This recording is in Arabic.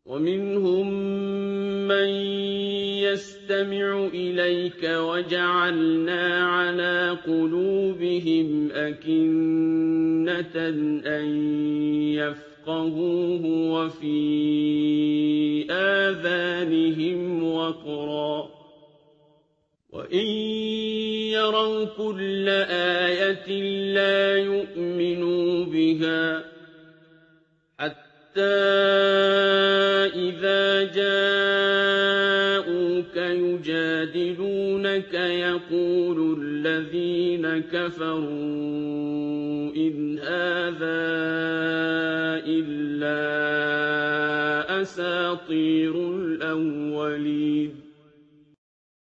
وَمِنْهُم مَّن يَسْتَمِعُ إِلَيْكَ وَجَعَلْنَا عَلَىٰ قُلُوبِهِمْ أَكِنَّةً أَن يَفْقَهُوهُ وَفِي آذَانِهِمْ وَقْرًا ۚ وَإِن يَرَوْا كُلَّ آيَةٍ لَّا يُؤْمِنُوا بِهَا ۚ حَتَّىٰ إِذَا جَاءُوكَ يُجَادِلُونَكَ يَقُولُ الَّذِينَ كَفَرُوا إِنْ هَٰذَا إِلَّا أَسَاطِيرُ الْأَوَّلِينَ